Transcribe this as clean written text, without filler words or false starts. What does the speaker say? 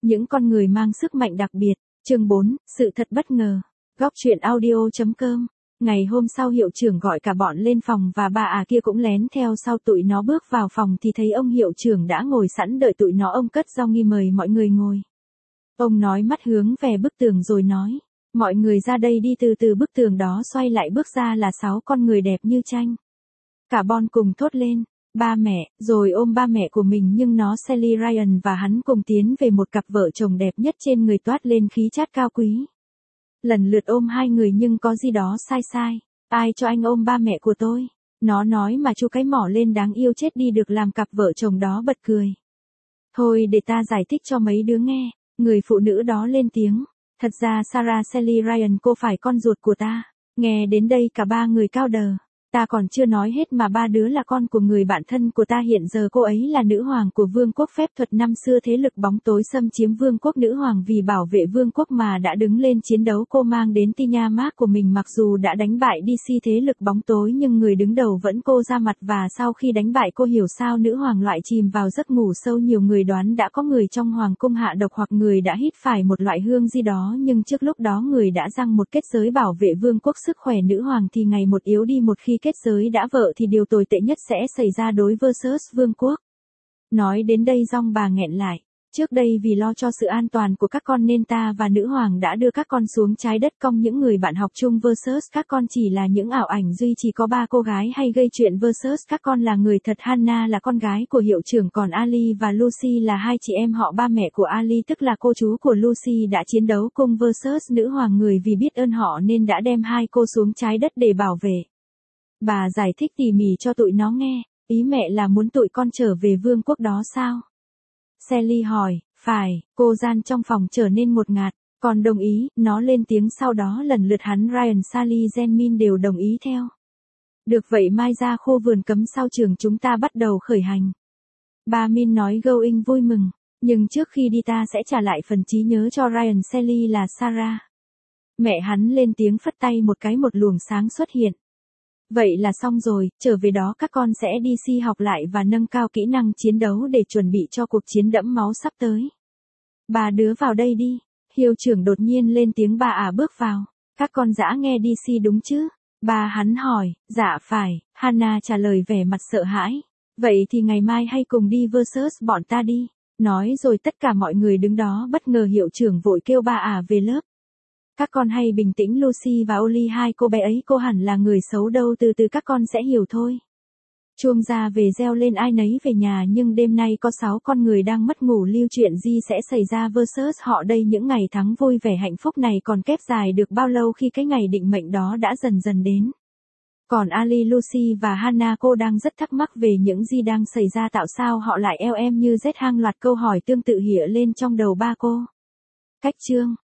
Những con người mang sức mạnh đặc biệt. Chương 4, sự thật bất ngờ. Góc truyện audio.com. Ngày hôm sau hiệu trưởng gọi cả bọn lên phòng và bà kia cũng lén theo sau tụi nó bước vào phòng thì thấy ông hiệu trưởng đã ngồi sẵn đợi tụi nó. Ông cất dao nghi mời mọi người ngồi. Ông nói mắt hướng về bức tường rồi nói, mọi người ra đây đi. Từ bức tường đó xoay lại bước ra là 6 con người đẹp như tranh. Cả bọn cùng thốt lên, ba mẹ, rồi ôm ba mẹ của mình nhưng nó Sally Ryan và hắn cùng tiến về một cặp vợ chồng đẹp nhất trên người toát lên khí chất cao quý. Lần lượt ôm hai người nhưng có gì đó sai. Ai cho anh ôm ba mẹ của tôi? Nó nói mà chu cái mỏ lên đáng yêu chết đi được làm cặp vợ chồng đó bật cười. Thôi để ta giải thích cho mấy đứa nghe. Người phụ nữ đó lên tiếng. Thật ra Sarah Sally Ryan cô phải con ruột của ta. Nghe đến đây cả ba người cao đờ. Ta còn chưa nói hết mà ba đứa là con của người bạn thân của ta. Hiện giờ cô ấy là nữ hoàng của vương quốc phép thuật. Năm xưa thế lực bóng tối xâm chiếm vương quốc, nữ hoàng vì bảo vệ vương quốc mà đã đứng lên chiến đấu. Cô mang đến Tia Mark của mình. Mặc dù đã đánh bại DC thế lực bóng tối nhưng người đứng đầu vẫn cô ra mặt. Và sau khi đánh bại cô hiểu sao nữ hoàng loại chìm vào giấc ngủ sâu. Nhiều người đoán đã có người trong hoàng cung hạ độc hoặc người đã hít phải một loại hương gì đó. Nhưng trước lúc đó người đã giăng một kết giới bảo vệ vương quốc. Sức khỏe nữ hoàng thì ngày một yếu đi. Một khi kết giới đã vỡ thì điều tồi tệ nhất sẽ xảy ra đối versus vương quốc. Nói đến đây dong bà nghẹn lại. Trước đây vì lo cho sự an toàn của các con nên ta và nữ hoàng đã đưa các con xuống trái đất cong. Những người bạn học chung versus các con chỉ là những ảo ảnh. Duy chỉ có 3 cô gái hay gây chuyện versus các con là người thật. Hannah là con gái của hiệu trưởng, còn Ali và Lucy là hai chị em họ. Ba mẹ của Ali tức là cô chú của Lucy đã chiến đấu cùng versus nữ hoàng. Người vì biết ơn họ nên đã đem hai cô xuống trái đất để bảo vệ. Bà giải thích tỉ mỉ cho tụi nó nghe. Ý mẹ là muốn tụi con trở về vương quốc đó sao? Sally hỏi, phải. Cô gian trong phòng trở nên ngột ngạt. Con đồng ý. Nó lên tiếng. Sau đó lần lượt hắn, Ryan, Sally, Min đều đồng ý theo. Được vậy mai ra khu vườn cấm sau trường chúng ta bắt đầu khởi hành. Bà Min nói going vui mừng. Nhưng trước khi đi ta sẽ trả lại phần trí nhớ cho Ryan. Sally là Sarah. Mẹ hắn lên tiếng phất tay một cái, một luồng sáng xuất hiện. Vậy là xong rồi, trở về đó các con sẽ đi học lại và nâng cao kỹ năng chiến đấu để chuẩn bị cho cuộc chiến đẫm máu sắp tới. Ba đứa vào đây đi. Hiệu trưởng đột nhiên lên tiếng. Bà bước vào. Các con dã nghe DC đúng chứ? Bà hắn hỏi. Dạ phải. Hannah trả lời vẻ mặt sợ hãi. Vậy thì ngày mai hay cùng đi versus bọn ta đi. Nói rồi tất cả mọi người đứng đó bất ngờ. Hiệu trưởng vội kêu bà về lớp. Các con hay bình tĩnh. Lucy và Ollie, hai cô bé ấy, cô hẳn là người xấu đâu. Từ từ các con sẽ hiểu thôi. Chuông ra về reo lên, ai nấy về nhà. Nhưng đêm nay có 6 con người đang mất ngủ. Lưu chuyện gì sẽ xảy ra versus họ đây? Những ngày tháng vui vẻ hạnh phúc này còn kép dài được bao lâu khi cái ngày định mệnh đó đã dần dần đến? Còn Ali, Lucy và Hannah, cô đang rất thắc mắc về những gì đang xảy ra. Tại sao họ lại eo em như rết? Hàng loạt câu hỏi tương tự hiện lên trong đầu ba cô. Cách chương